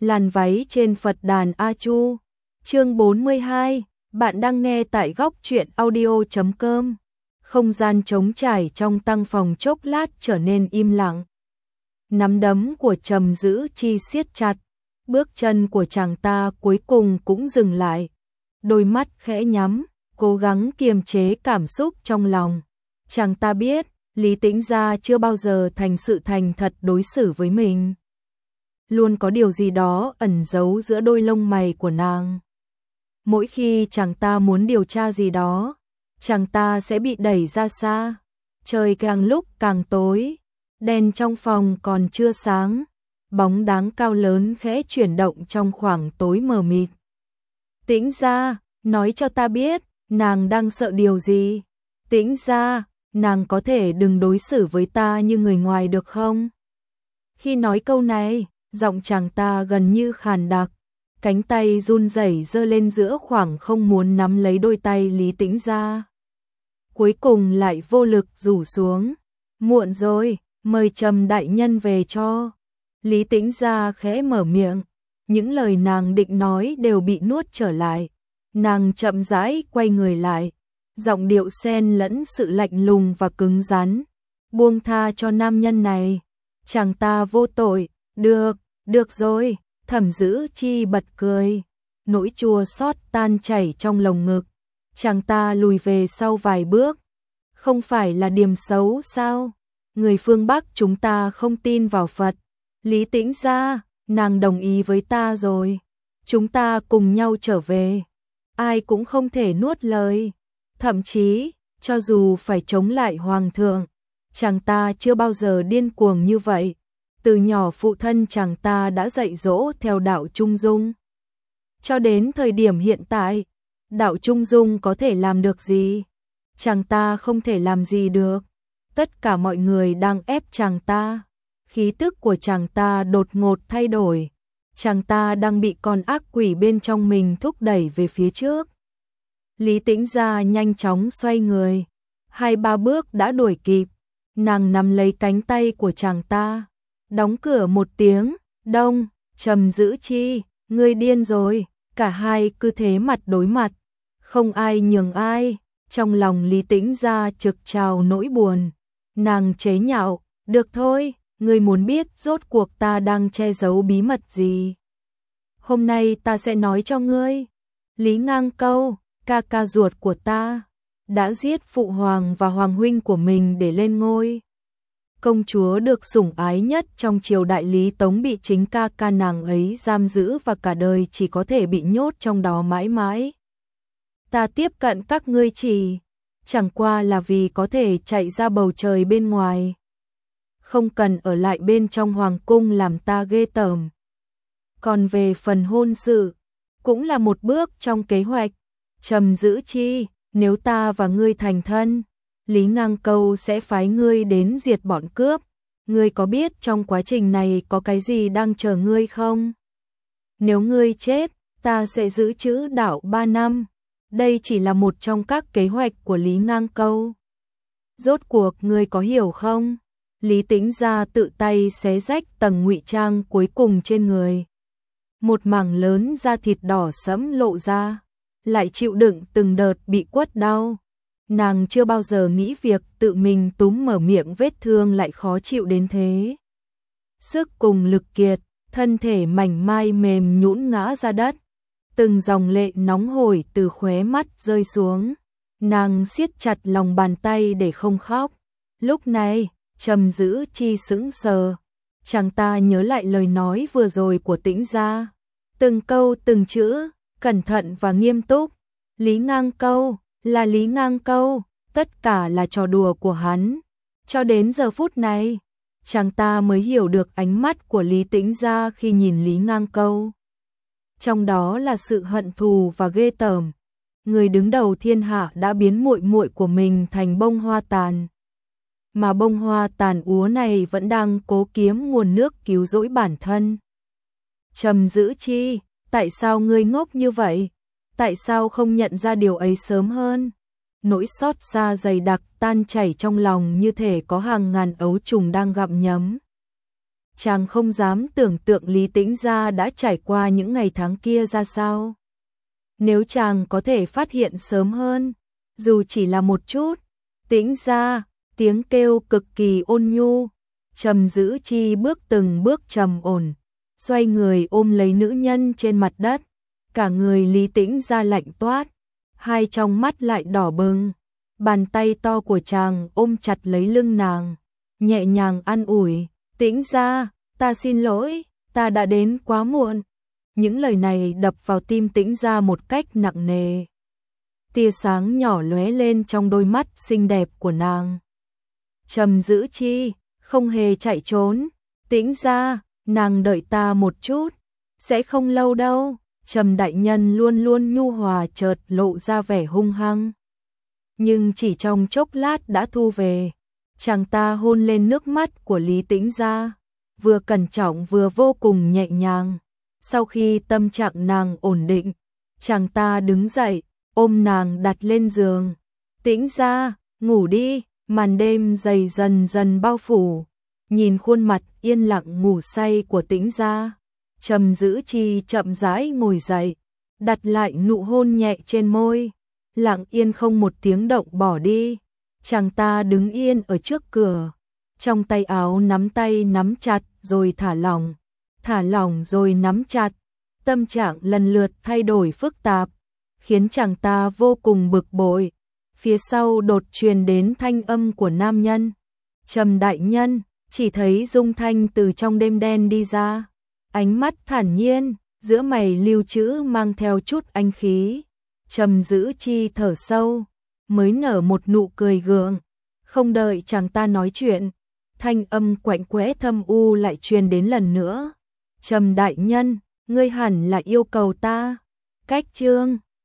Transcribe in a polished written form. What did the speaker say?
Làn váy trên Phật đàn A Chu. Chương 42, bạn đang nghe tại góc truyện audio.com. Không gian trống trải trong tăng phòng chốc lát trở nên im lặng. Nắm đấm của Trầm Dữ Chi siết chặt, bước chân của chàng ta cuối cùng cũng dừng lại. Đôi mắt khẽ nhắm, cố gắng kiềm chế cảm xúc trong lòng. Chàng ta biết, Lý Tĩnh Gia chưa bao giờ thành sự thành thật đối xử với mình. Luôn có điều gì đó ẩn giấu giữa đôi lông mày của nàng. Mỗi khi chàng ta muốn điều tra gì đó, chàng ta sẽ bị đẩy ra xa. Trời càng lúc càng tối, đèn trong phòng còn chưa sáng, bóng dáng cao lớn khẽ chuyển động trong khoảng tối mờ mịt. Tĩnh Gia, nói cho ta biết, nàng đang sợ điều gì? Tĩnh Gia, nàng có thể đừng đối xử với ta như người ngoài được không? Khi nói câu này, giọng chàng ta gần như khàn đặc, cánh tay run rẩy giơ lên giữa khoảng không muốn nắm lấy đôi tay Lý Tĩnh Gia. Cuối cùng lại vô lực rủ xuống. Muộn rồi, mời Trầm đại nhân về cho. Lý Tĩnh Gia khẽ mở miệng, những lời nàng định nói đều bị nuốt trở lại. Nàng chậm rãi quay người lại, giọng điệu xen lẫn sự lạnh lùng và cứng rắn. Buông tha cho nam nhân này, chàng ta vô tội. Được rồi, Thẩm Dữ Chi bật cười, nỗi chua xót tan chảy trong lồng ngực. Chàng ta lùi về sau vài bước. Không phải là điểm xấu sao? Người phương Bắc chúng ta không tin vào Phật. Lý Tĩnh Gia, nàng đồng ý với ta rồi. Chúng ta cùng nhau trở về. Ai cũng không thể nuốt lời. Thậm chí, cho dù phải chống lại Hoàng thượng, chàng ta chưa bao giờ điên cuồng như vậy. Từ nhỏ phụ thân chàng ta đã dạy dỗ theo đạo Trung Dung. Cho đến thời điểm hiện tại, đạo Trung Dung có thể làm được gì? Chàng ta không thể làm gì được. Tất cả mọi người đang ép chàng ta. Khí tức của chàng ta đột ngột thay đổi. Chàng ta đang bị con ác quỷ bên trong mình thúc đẩy về phía trước. Lý Tĩnh Gia nhanh chóng xoay người. 2-3 bước đã đuổi kịp. Nàng nắm lấy cánh tay của chàng ta. Đóng cửa một tiếng, đông. Trầm Dữ Chi, ngươi điên rồi. Cả hai cứ thế mặt đối mặt, không ai nhường ai. Trong lòng Lý Tĩnh Gia trực trào nỗi buồn. Nàng chế nhạo, được thôi, ngươi muốn biết rốt cuộc ta đang che giấu bí mật gì? Hôm nay ta sẽ nói cho ngươi. Lý Ngang Câu, ca ca ruột của ta, đã giết phụ hoàng và hoàng huynh của mình để lên ngôi. Công chúa được sủng ái nhất trong triều đại Lý Tống bị chính ca ca nàng ấy giam giữ và cả đời chỉ có thể bị nhốt trong đó mãi mãi. Ta tiếp cận các ngươi chẳng qua là vì có thể chạy ra bầu trời bên ngoài. Không cần ở lại bên trong hoàng cung làm ta ghê tởm. Còn về phần hôn sự, cũng là một bước trong kế hoạch. Trầm Dữ Chi, nếu ta và ngươi thành thân, Lý Ngang Câu sẽ phái ngươi đến diệt bọn cướp. Ngươi có biết trong quá trình này có cái gì đang chờ ngươi không? Nếu ngươi chết, ta sẽ giữ chữ đạo 3 năm. Đây chỉ là một trong các kế hoạch của Lý Ngang Câu. Rốt cuộc ngươi có hiểu không? Lý Tĩnh Gia tự tay xé rách tầng ngụy trang cuối cùng trên người. Một mảng lớn da thịt đỏ sẫm lộ ra, lại chịu đựng từng đợt bị quất đau. Nàng chưa bao giờ nghĩ việc tự mình túm mở miệng vết thương lại khó chịu đến thế. Sức cùng lực kiệt, thân thể mảnh mai mềm nhũn ngã ra đất. Từng dòng lệ nóng hổi từ khóe mắt rơi xuống. Nàng siết chặt lòng bàn tay để không khóc. Lúc này, Trầm Dữ Chi sững sờ. Chàng ta nhớ lại lời nói vừa rồi của Tĩnh Gia. Từng câu từng chữ, cẩn thận và nghiêm túc. Lý Ngang Câu, là Lý Ngang Câu, tất cả là trò đùa của hắn. Cho đến giờ phút này, chàng ta mới hiểu được ánh mắt của Lý Tĩnh Gia khi nhìn Lý Ngang Câu. Trong đó là sự hận thù và ghê tởm. Người đứng đầu thiên hạ đã biến muội muội của mình thành bông hoa tàn. Mà bông hoa tàn úa này vẫn đang cố kiếm nguồn nước cứu rỗi bản thân. Trầm Dữ Chi, tại sao ngươi ngốc như vậy? Tại sao không nhận ra điều ấy sớm hơn? Nỗi xót xa dày đặc tan chảy trong lòng như thể có hàng ngàn ấu trùng đang gặm nhấm. chàng không dám tưởng tượng Lý Tĩnh Gia đã trải qua những ngày tháng kia ra sao. Nếu chàng có thể phát hiện sớm hơn, dù chỉ là một chút. Tĩnh Gia, tiếng kêu cực kỳ ôn nhu. Trầm Dữ Chi bước từng bước trầm ổn, xoay người ôm lấy nữ nhân trên mặt đất. Cả người Lý Tĩnh Gia lạnh toát, hai trong mắt lại đỏ bừng. Bàn tay to của chàng ôm chặt lấy lưng nàng, nhẹ nhàng an ủi, Tĩnh Gia, ta xin lỗi, ta đã đến quá muộn. Những lời này đập vào tim Tĩnh Gia một cách nặng nề. Tia sáng nhỏ lóe lên trong đôi mắt xinh đẹp của nàng. Trầm Dữ Chi, không hề chạy trốn. Tĩnh Gia, nàng đợi ta một chút, sẽ không lâu đâu. Trầm đại nhân luôn luôn nhu hòa chợt lộ ra vẻ hung hăng. Nhưng chỉ trong chốc lát đã thu về. Chàng ta hôn lên nước mắt của Lý Tĩnh Gia, vừa cẩn trọng vừa vô cùng nhẹ nhàng. Sau khi tâm trạng nàng ổn định, chàng ta đứng dậy, ôm nàng đặt lên giường. Tĩnh Gia, ngủ đi. Màn đêm dày dần dần bao phủ. Nhìn khuôn mặt yên lặng ngủ say của Tĩnh Gia, Trầm Dữ Chi chậm rãi ngồi dậy, đặt lại nụ hôn nhẹ trên môi, lặng yên không một tiếng động bỏ đi. Chàng ta đứng yên ở trước cửa, trong tay áo nắm tay nắm chặt rồi thả lỏng rồi nắm chặt. Tâm trạng lần lượt thay đổi phức tạp, khiến chàng ta vô cùng bực bội. Phía sau đột truyền đến thanh âm của nam nhân. Trầm đại nhân, chỉ thấy Dung Thanh từ trong đêm đen đi ra. Ánh mắt thản nhiên, giữa mày lưu trữ mang theo chút anh khí. Trầm Dữ Chi thở sâu, mới nở một nụ cười gượng. Không đợi chàng ta nói chuyện, thanh âm quạnh quẽ thâm u lại truyền đến lần nữa. Trầm đại nhân, ngươi hẳn là yêu cầu ta. Cách chương